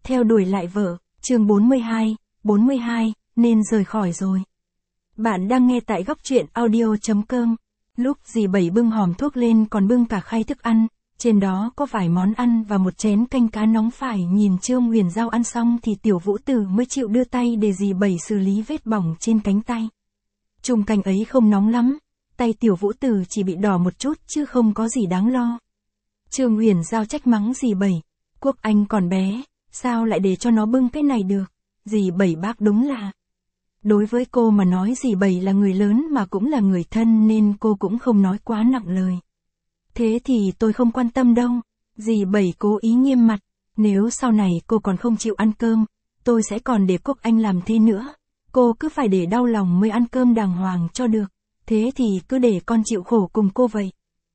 Theo đuổi lại vợ, chương 42, nên rời khỏi rồi. Bạn đang nghe tại góc truyện audio.com. Lúc dì Bảy bưng hòm thuốc lên còn bưng cả khay thức ăn, trên đó có vài món ăn và một chén canh cá nóng. Phải nhìn Trương Huyền Giao ăn xong thì Tiểu Vũ Tử mới chịu đưa tay để dì Bảy xử lý vết bỏng trên cánh tay. Chung canh ấy không nóng lắm, tay Tiểu Vũ Tử chỉ bị đỏ một chút chứ không có gì đáng lo. Trương Huyền Giao trách mắng dì Bảy, Quốc Anh còn bé, sao lại để cho nó bưng cái này được? Dì Bảy bác đúng là. Đối với cô mà nói dì Bảy là người lớn mà cũng là người thân nên cô cũng không nói quá nặng lời. Thế thì tôi không quan tâm đâu. Dì Bảy cố ý nghiêm mặt, nếu sau này cô còn không chịu ăn cơm, tôi sẽ còn để Quốc Anh làm thế nữa. Cô cứ phải để đau lòng mới ăn cơm đàng hoàng cho được. Thế thì cứ để con chịu khổ cùng cô vậy.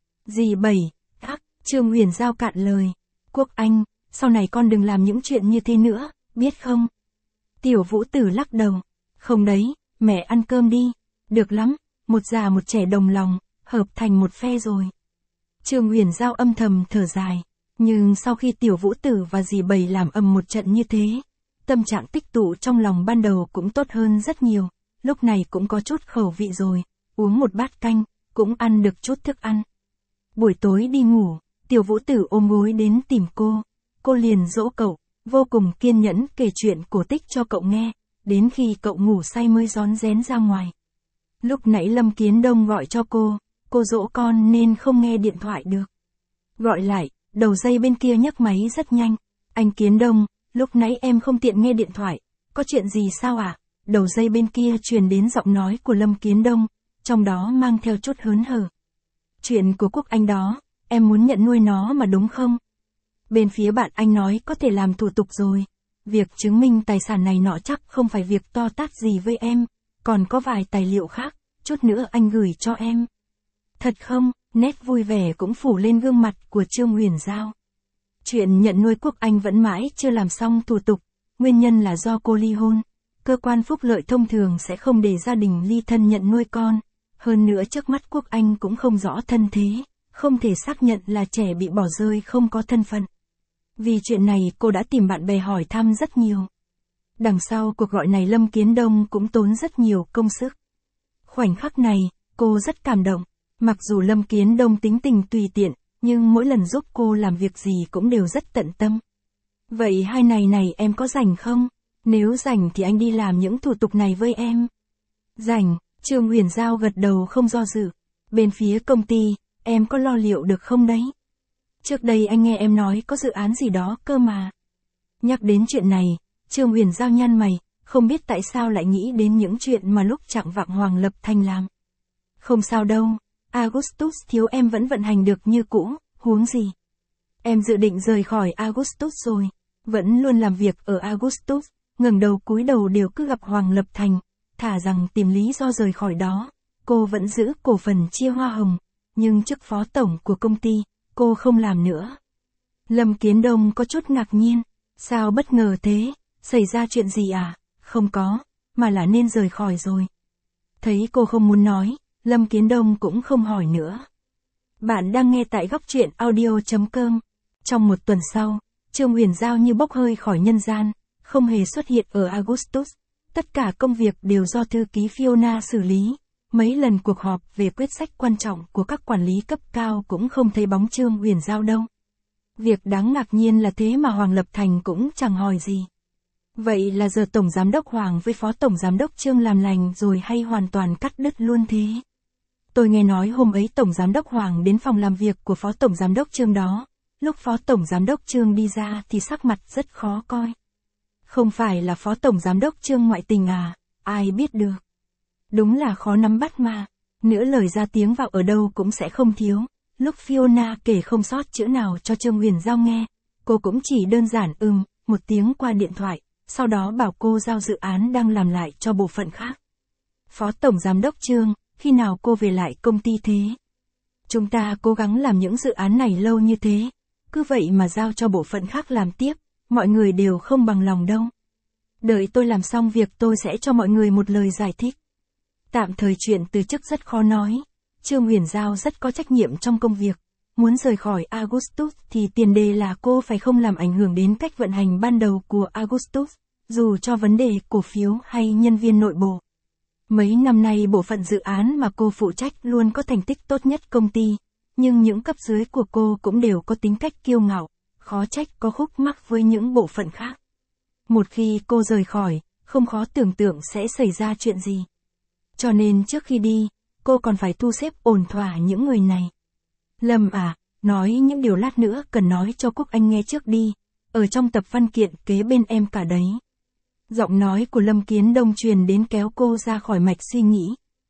Dì Bảy, Trương Huyền Giao cạn lời. Quốc Anh, sau này con đừng làm những chuyện như thế nữa, biết không? Tiểu Vũ Tử lắc đầu. Không đấy, mẹ ăn cơm đi. Được lắm, một già một trẻ đồng lòng, hợp thành một phe rồi. Trương Huyền Giao âm thầm thở dài. Nhưng sau khi Tiểu Vũ Tử và dì Bảy làm ầm một trận như thế, tâm trạng tích tụ trong lòng ban đầu cũng tốt hơn rất nhiều. Lúc này cũng có chút khẩu vị rồi, uống một bát canh, cũng ăn được chút thức ăn. Buổi tối đi ngủ, Tiểu Vũ Tử ôm gối đến tìm cô liền dỗ cậu, vô cùng kiên nhẫn kể chuyện cổ tích cho cậu nghe, đến khi cậu ngủ say mới rón rén ra ngoài. Lúc nãy Lâm Kiến Đông gọi cho cô dỗ con nên không nghe điện thoại được. Gọi lại, đầu dây bên kia nhấc máy rất nhanh. Anh Kiến Đông, lúc nãy em không tiện nghe điện thoại, có chuyện gì sao ạ? Đầu dây bên kia truyền đến giọng nói của Lâm Kiến Đông, trong đó mang theo chút hớn hở. Chuyện của Quốc Anh đó, em muốn nhận nuôi nó mà đúng không? Bên phía bạn anh nói có thể làm thủ tục rồi. Việc chứng minh tài sản này nọ chắc không phải việc to tát gì với em, còn có vài tài liệu khác, chút nữa anh gửi cho em. Thật không? Nét vui vẻ cũng phủ lên gương mặt của Trương Huyền Giao. Chuyện nhận nuôi Quốc Anh vẫn mãi chưa làm xong thủ tục, nguyên nhân là do cô ly hôn. Cơ quan phúc lợi thông thường sẽ không để gia đình ly thân nhận nuôi con. Hơn nữa trước mắt Quốc Anh cũng không rõ thân thế, không thể xác nhận là trẻ bị bỏ rơi không có thân phận. Vì chuyện này cô đã tìm bạn bè hỏi thăm rất nhiều. Đằng sau cuộc gọi này Lâm Kiến Đông cũng tốn rất nhiều công sức. Khoảnh khắc này, cô rất cảm động. Mặc dù Lâm Kiến Đông tính tình tùy tiện, nhưng mỗi lần giúp cô làm việc gì cũng đều rất tận tâm. Vậy hai này em có rảnh không? Nếu rảnh thì anh đi làm những thủ tục này với em. Rảnh, Trương Huyền Giao gật đầu không do dự. Bên phía công ty, em có lo liệu được không đấy? Trước đây anh nghe em nói có dự án gì đó cơ mà. Nhắc đến chuyện này, Trương Huyền Giao nhăn mày, không biết tại sao lại nghĩ đến những chuyện mà lúc Trạng Vạng Hoàng Lập Thành làm. Không sao đâu, Augustus thiếu em vẫn vận hành được như cũ, huống gì. Em dự định rời khỏi Augustus rồi, vẫn luôn làm việc ở Augustus, ngẩng đầu cúi đầu đều cứ gặp Hoàng Lập Thành, thả rằng tìm lý do rời khỏi đó. Cô vẫn giữ cổ phần chia hoa hồng, nhưng chức phó tổng của công ty, cô không làm nữa. Lâm Kiến Đông có chút ngạc nhiên, sao bất ngờ thế, xảy ra chuyện gì à? Không có, mà là nên rời khỏi rồi. Thấy cô không muốn nói, Lâm Kiến Đông cũng không hỏi nữa. Bạn đang nghe tại góc truyện audio.com. Trong một tuần sau, Trương Huyền Giao như bốc hơi khỏi nhân gian, không hề xuất hiện ở Augustus. Tất cả công việc đều do thư ký Fiona xử lý. Mấy lần cuộc họp về quyết sách quan trọng của các quản lý cấp cao cũng không thấy bóng Trương Huyền Giao đâu. Việc đáng ngạc nhiên là thế mà Hoàng Lập Thành cũng chẳng hỏi gì. Vậy là giờ Tổng Giám đốc Hoàng với Phó Tổng Giám đốc Trương làm lành rồi hay hoàn toàn cắt đứt luôn thế? Tôi nghe nói hôm ấy Tổng Giám đốc Hoàng đến phòng làm việc của Phó Tổng Giám đốc Trương đó. Lúc Phó Tổng Giám đốc Trương đi ra thì sắc mặt rất khó coi. Không phải là Phó Tổng Giám đốc Trương ngoại tình à? Ai biết được. Đúng là khó nắm bắt mà. Nửa lời ra tiếng vào ở đâu cũng sẽ không thiếu. Lúc Fiona kể không sót chữ nào cho Trương Huyền Giao nghe, cô cũng chỉ đơn giản một tiếng qua điện thoại, sau đó bảo cô giao dự án đang làm lại cho bộ phận khác. Phó Tổng Giám đốc Trương, khi nào cô về lại công ty thế? Chúng ta cố gắng làm những dự án này lâu như thế, cứ vậy mà giao cho bộ phận khác làm tiếp, mọi người đều không bằng lòng đâu. Đợi tôi làm xong việc tôi sẽ cho mọi người một lời giải thích. Tạm thời chuyện từ chức rất khó nói. Trương Huyền Giao rất có trách nhiệm trong công việc, muốn rời khỏi Augustus thì tiền đề là cô phải không làm ảnh hưởng đến cách vận hành ban đầu của Augustus, dù cho vấn đề cổ phiếu hay nhân viên nội bộ. Mấy năm nay bộ phận dự án mà cô phụ trách luôn có thành tích tốt nhất công ty, nhưng những cấp dưới của cô cũng đều có tính cách kiêu ngạo, khó trách có khúc mắc với những bộ phận khác. Một khi cô rời khỏi, không khó tưởng tượng sẽ xảy ra chuyện gì. Cho nên trước khi đi, cô còn phải thu xếp ổn thỏa những người này. Lâm à, nói những điều lát nữa cần nói cho Quốc Anh nghe trước đi, ở trong tập văn kiện kế bên em cả đấy. Giọng nói của Lâm Kiến Đông truyền đến kéo cô ra khỏi mạch suy nghĩ.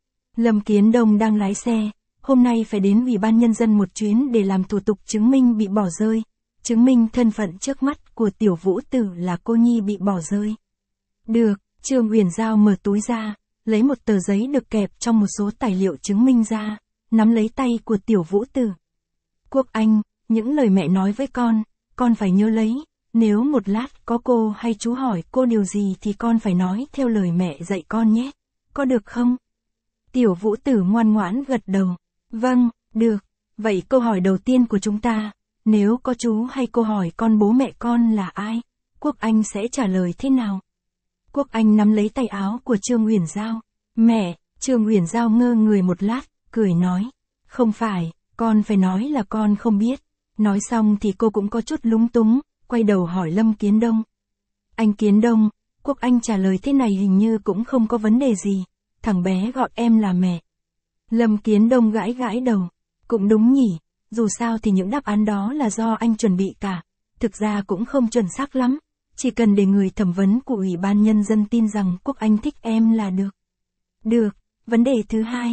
Lâm Kiến Đông đang lái xe, hôm nay phải đến Ủy ban Nhân dân một chuyến để làm thủ tục chứng minh bị bỏ rơi, chứng minh thân phận trước mắt của Tiểu Vũ Tử là cô nhi bị bỏ rơi. Được, Trương Uyển Giao mở túi ra, lấy một tờ giấy được kẹp trong một số tài liệu chứng minh ra, nắm lấy tay của Tiểu Vũ Tử. Quốc Anh, những lời mẹ nói với con phải nhớ lấy, nếu một lát có cô hay chú hỏi cô điều gì thì con phải nói theo lời mẹ dạy con nhé, có được không? Tiểu Vũ Tử ngoan ngoãn gật đầu, vâng, được, vậy câu hỏi đầu tiên của chúng ta, nếu có chú hay cô hỏi con bố mẹ con là ai, Quốc Anh sẽ trả lời thế nào? Quốc Anh nắm lấy tay áo của Trương Uyển Giao, mẹ, Trương Uyển Giao ngơ người một lát, cười nói, không phải, con phải nói là con không biết. Nói xong thì cô cũng có chút lúng túng, quay đầu hỏi Lâm Kiến Đông. Anh Kiến Đông, Quốc Anh trả lời thế này hình như cũng không có vấn đề gì, thằng bé gọi em là mẹ. Lâm Kiến Đông gãi gãi đầu, cũng đúng nhỉ, dù sao thì những đáp án đó là do anh chuẩn bị cả, thực ra cũng không chuẩn xác lắm, chỉ cần để người thẩm vấn của Ủy ban Nhân dân tin rằng Quốc Anh thích em là được. Được, vấn đề thứ hai,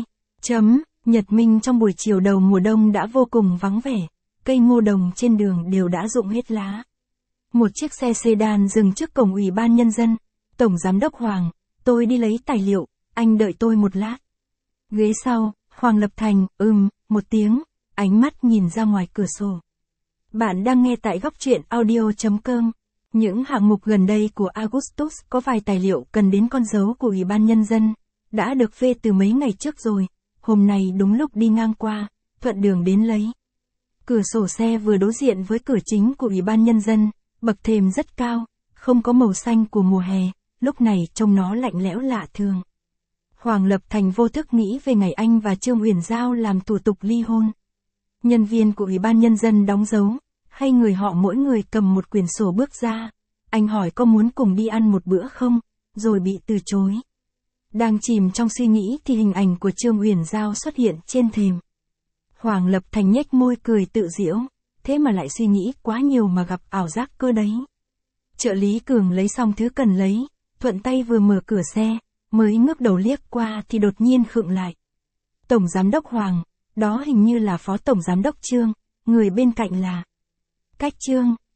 Nhật Minh trong buổi chiều đầu mùa đông đã vô cùng vắng vẻ, cây ngô đồng trên đường đều đã rụng hết lá. Một chiếc xe sedan dừng trước cổng Ủy ban Nhân dân, Tổng Giám đốc Hoàng, tôi đi lấy tài liệu, anh đợi tôi một lát. Ghế sau, Hoàng Lập Thành, một tiếng, ánh mắt nhìn ra ngoài cửa sổ. Bạn đang nghe tại góc truyện audio.com. Những hạng mục gần đây của Augustus có vài tài liệu cần đến con dấu của Ủy ban Nhân dân, đã được phê từ mấy ngày trước rồi, hôm nay đúng lúc đi ngang qua, thuận đường đến lấy. Cửa sổ xe vừa đối diện với cửa chính của Ủy ban Nhân dân, bậc thềm rất cao, không có màu xanh của mùa hè, lúc này trông nó lạnh lẽo lạ thường. Hoàng Lập Thành vô thức nghĩ về ngày anh và Trương Uyển Giao làm thủ tục ly hôn. Nhân viên của Ủy ban Nhân dân đóng dấu, hay người họ mỗi người cầm một quyển sổ bước ra. Anh hỏi có muốn cùng đi ăn một bữa không, rồi bị từ chối. Đang chìm trong suy nghĩ thì hình ảnh của Trương Uyển Giao xuất hiện trên thềm. Hoàng Lập Thành nhếch môi cười tự giễu, thế mà lại suy nghĩ quá nhiều mà gặp ảo giác cơ đấy. Trợ lý Cường lấy xong thứ cần lấy, thuận tay vừa mở cửa xe, mới ngước đầu liếc qua thì đột nhiên khựng lại. Tổng Giám đốc Hoàng, đó hình như là Phó Tổng Giám đốc Trương, người bên cạnh là Cách Trương.